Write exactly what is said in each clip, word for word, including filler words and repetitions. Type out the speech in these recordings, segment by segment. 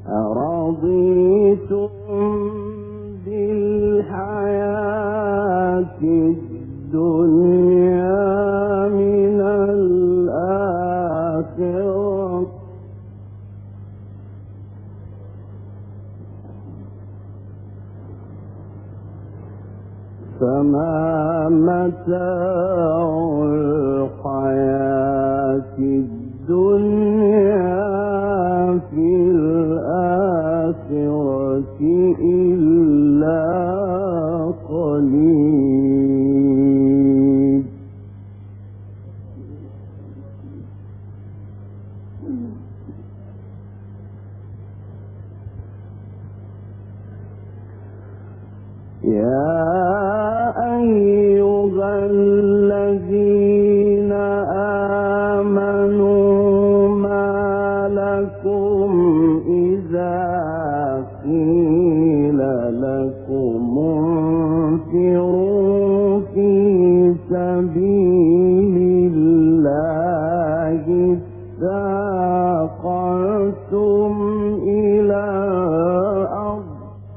أرضيتم بالحياة الدنيا من الآخرة فما متاع الحياة الدنيا في الآخرة إلا قليل. يا أيها الذين آمنوا ما لكم إذا قيل لكم انفروا في سبيل الله اثاقلتم إلى الأرض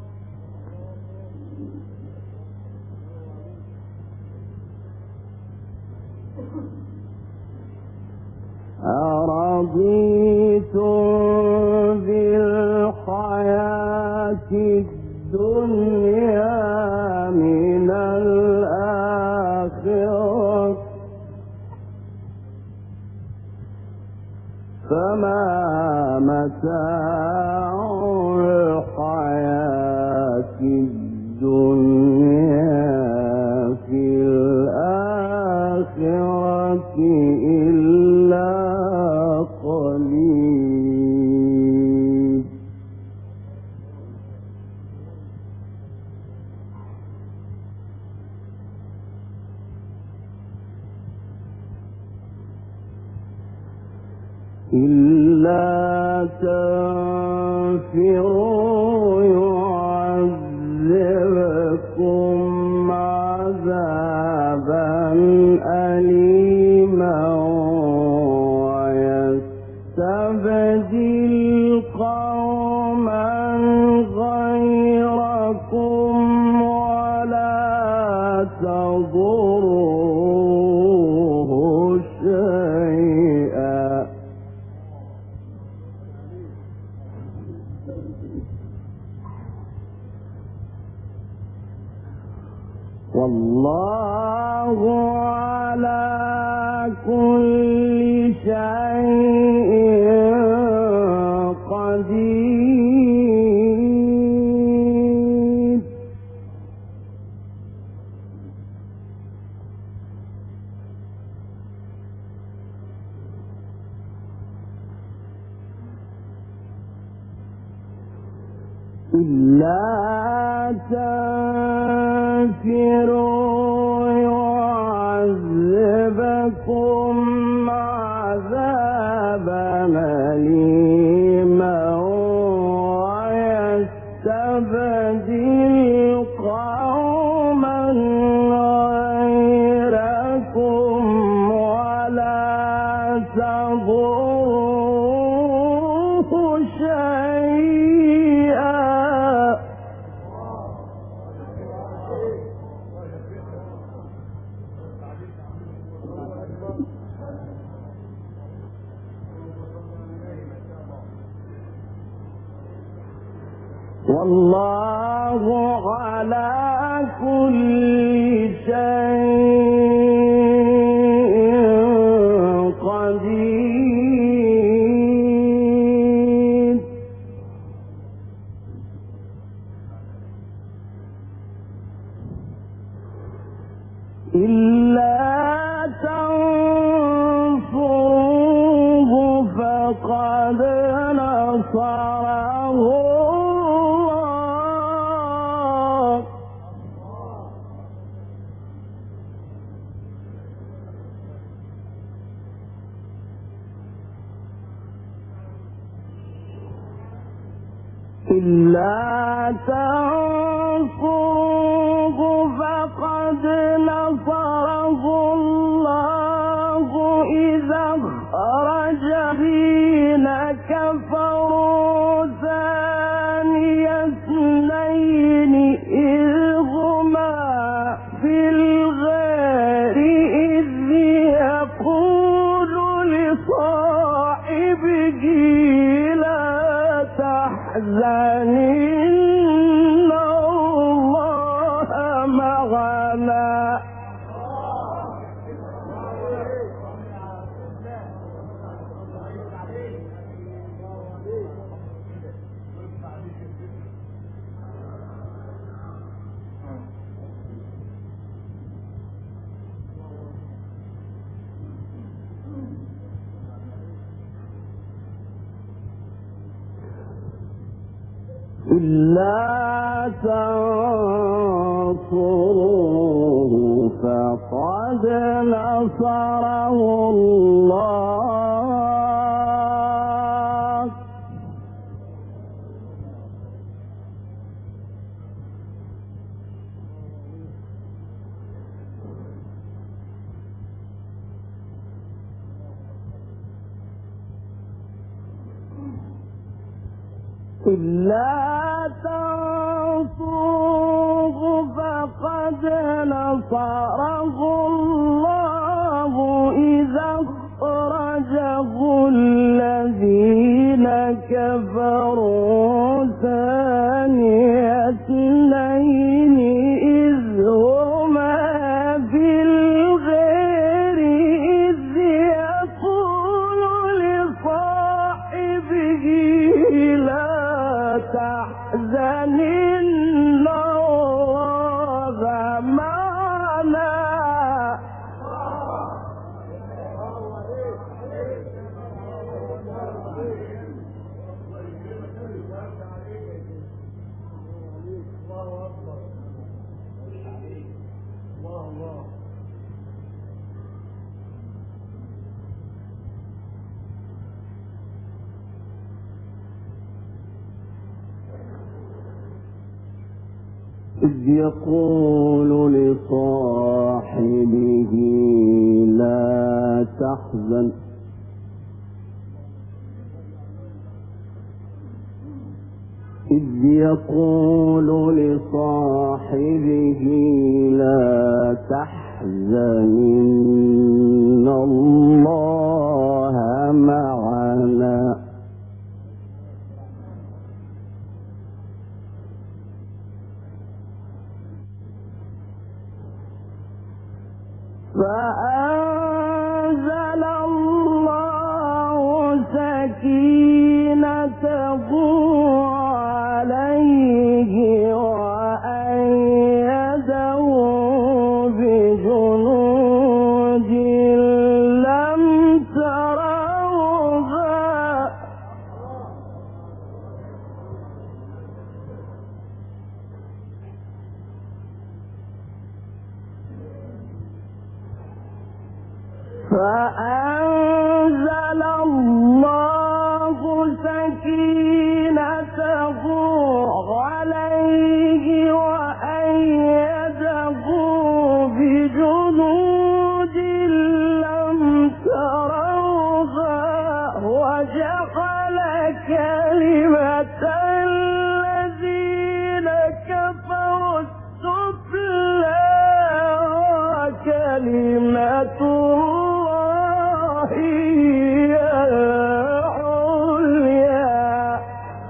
أرضيتم بالحياة الدنيا من الآخرة فما متاع الحياة الدنيا في الآخرة إلا قليل. إلا تنفروا يعذبكم عذابا أليما ويستبدل قوما غيركم ولا تضروه شيئا والله على كل شيء قدير. إلا تنفروا يعذبكم عذابا أليما ويستبدل قوما غيركم ولا تضروه شيئا والله على كل شيء قدير. إلا تنصروه فقد نصره الله إلا تنصروه فقد نصره الله إذا أخرج الذين كفروا تحزن إن الله معنا. إلا تنصروه فقد نصره الله. إلا تنصروه فقد نصره الله إذا أخرجه الذين كفروا ثاني اثنين إذ هما في الغار إذ يقول لصاحبه لا تحزن إن الله معنا. إذ يقول لصاحبه لا تحزن إذ يقول لصاحبه لا تحزن إن الله معنا. فأنزل الله سكينته عليه وأيده بجنود لم تروها. فأنزل الله سكينته عليه وأيده بجنود لم تروها وجعل كلمة الذين كفروا السفلى وكلمة الله هي العليا.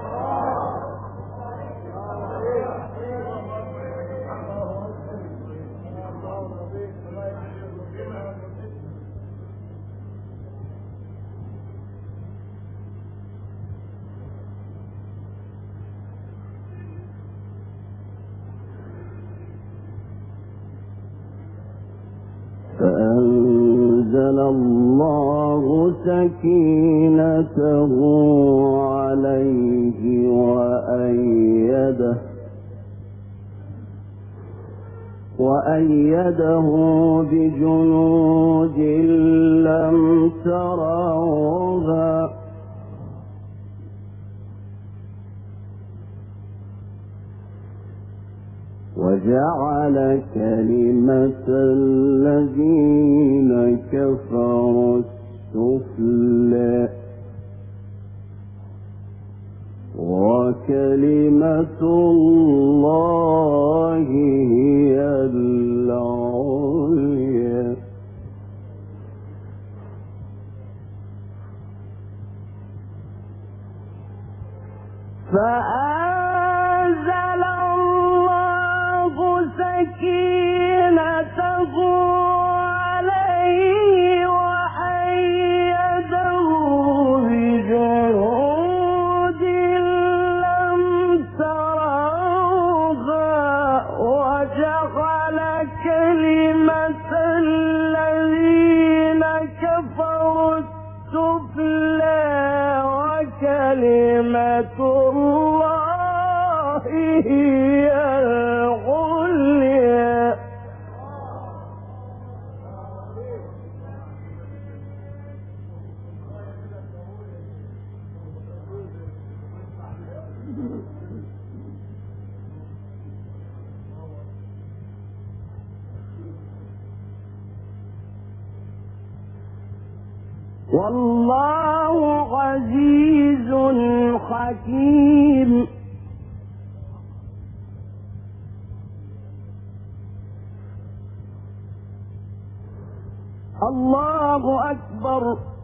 فأنزل الله سكينته عليه وأيده وأيده بجنود لم تروها وجعل كلمة الذين كفروا السفلى وكلمة الله هي العليا. فأنزل الله سكينته عليه وأيده بجنود لم تروها وجعل كلمة الذين كفروا السفلى وكلمة الله هي العليا. والله عزيز حكيم. الله أكبر.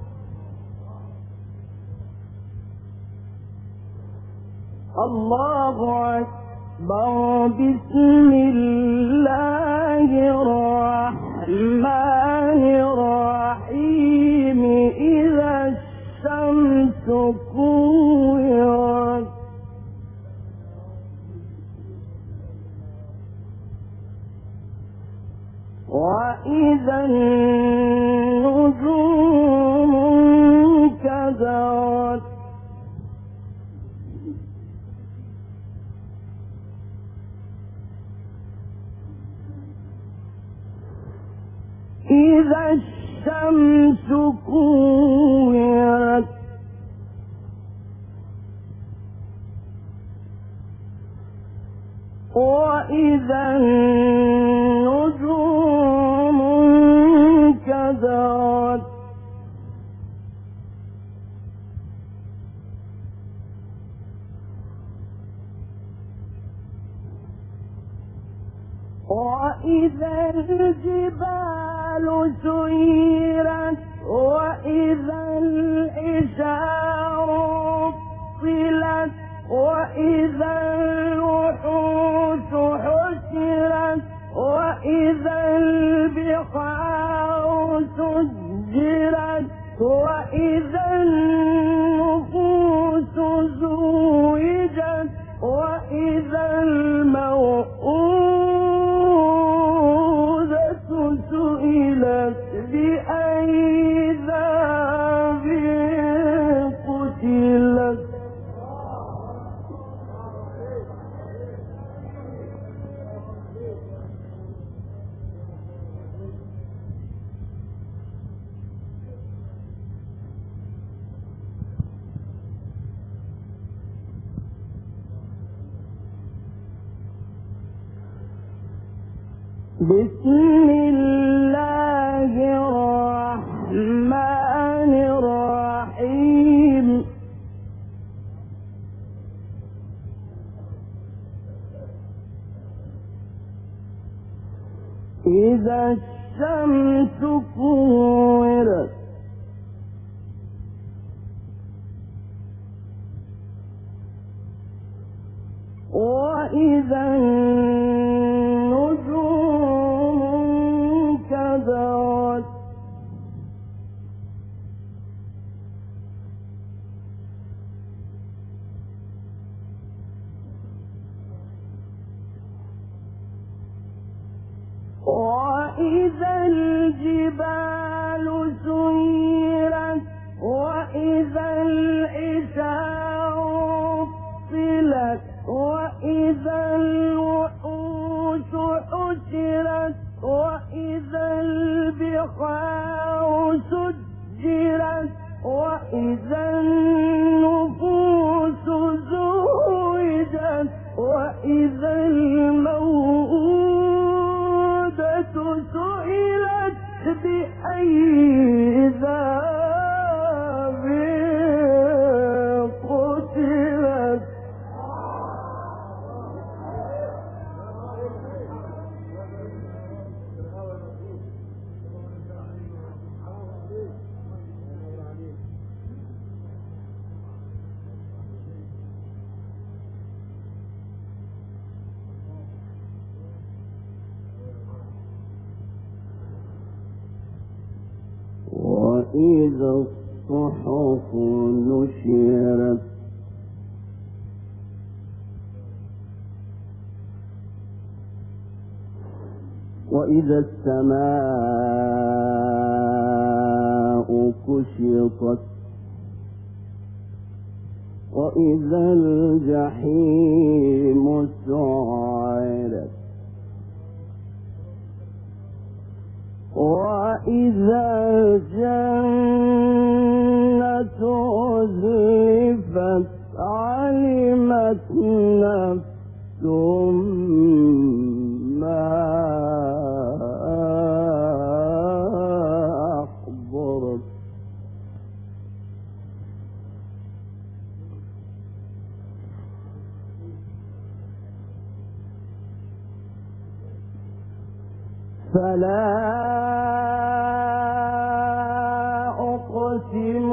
الله أكبر. بسم الله الرحمن الرحيم. إذا الشمس كورت وإذا النجوم انكدرت إذا الشمس كورت وإذا النجوم انكدرت وإذا الجبال سيرت وإذا العشار عطلت وإذا الوحوش حشرت وإذا البحار سجرت وإذا النفوس زوجت وإذا الموءودة سئلت بأي ذنب قتلت. بسم الله الرحمن الرحيم. إذا الشمس كورت وإذا النجوم انكدرت وإذا الجبال سيرت وإذا العشار عطلت وإذا الوحوش حشرت وإذا البحار سجرت وإذا النفوس زوجت وإذا الموءودة سئلت بأي وإذا الصحف نشرت وإذا السماء كشطت وإذا الجحيم سعرت وإذا الجنة أزلفت علمت نفس ما أحضرت فلا أقسم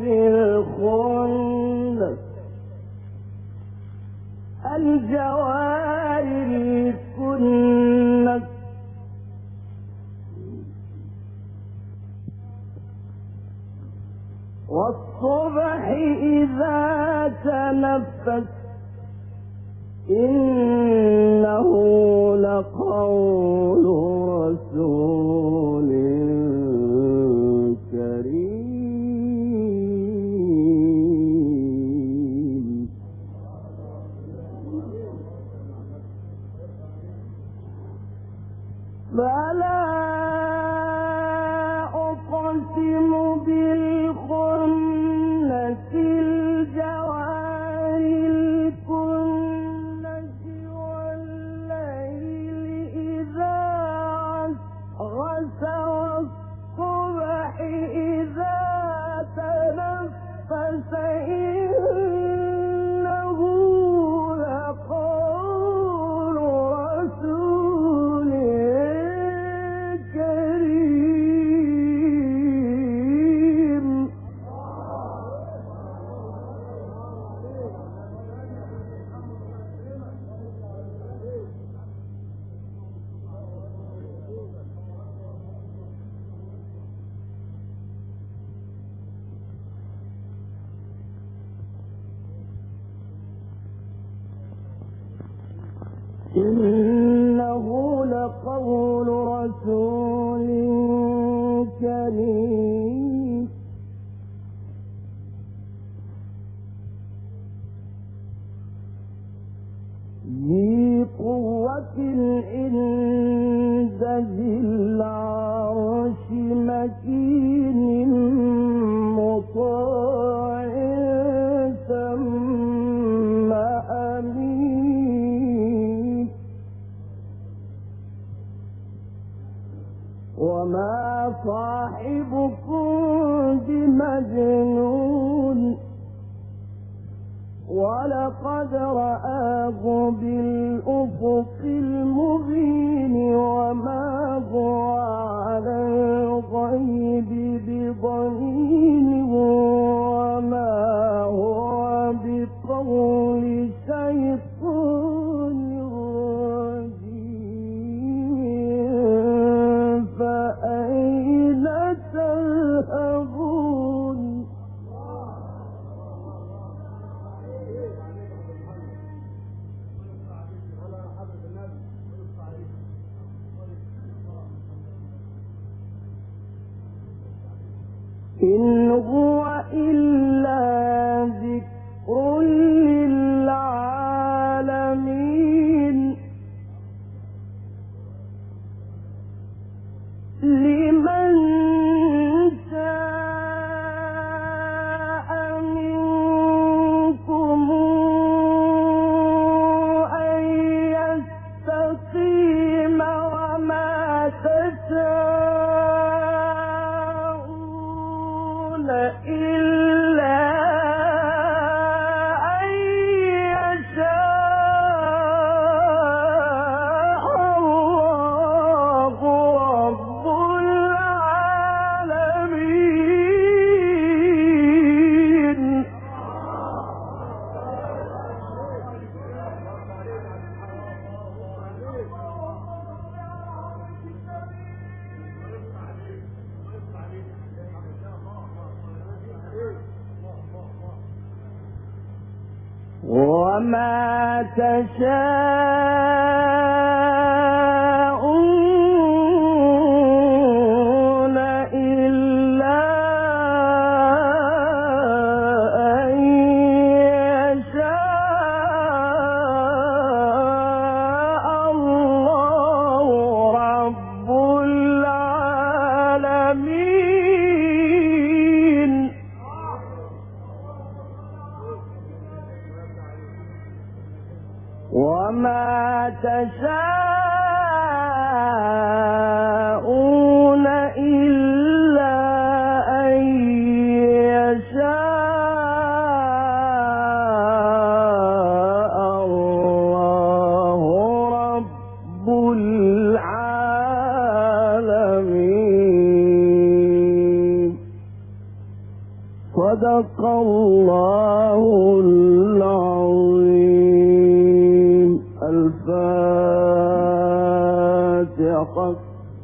بالخنس الجوار الكنس والصبح إذا تنفس إنه لقول رسول كريم فلا أقسم بالخنس الجوار الكنس والليل إذا عسعس والصبح إذا تنفس إنه لقول رسول كريم إنه لقول رسول كريم ذي قوة عند ذي العرش مكين مطاع ثم أمين وما صاحبكم بمجنون ولقد رآه بالأفق المبين وما هو على الغيب بضنين وما هو بقول شيطان رجيم فأين تذهبون إن هو إلا ذكر للعالمين لمن شاء منكم أن يستقيم وما تشاءون إلا وما تشاءون إلا أن يشاء الله رب العالمين. وما تشاءون إلا أن يشاء الله رب العالمين. صدق الله العظيم. الفاتحة.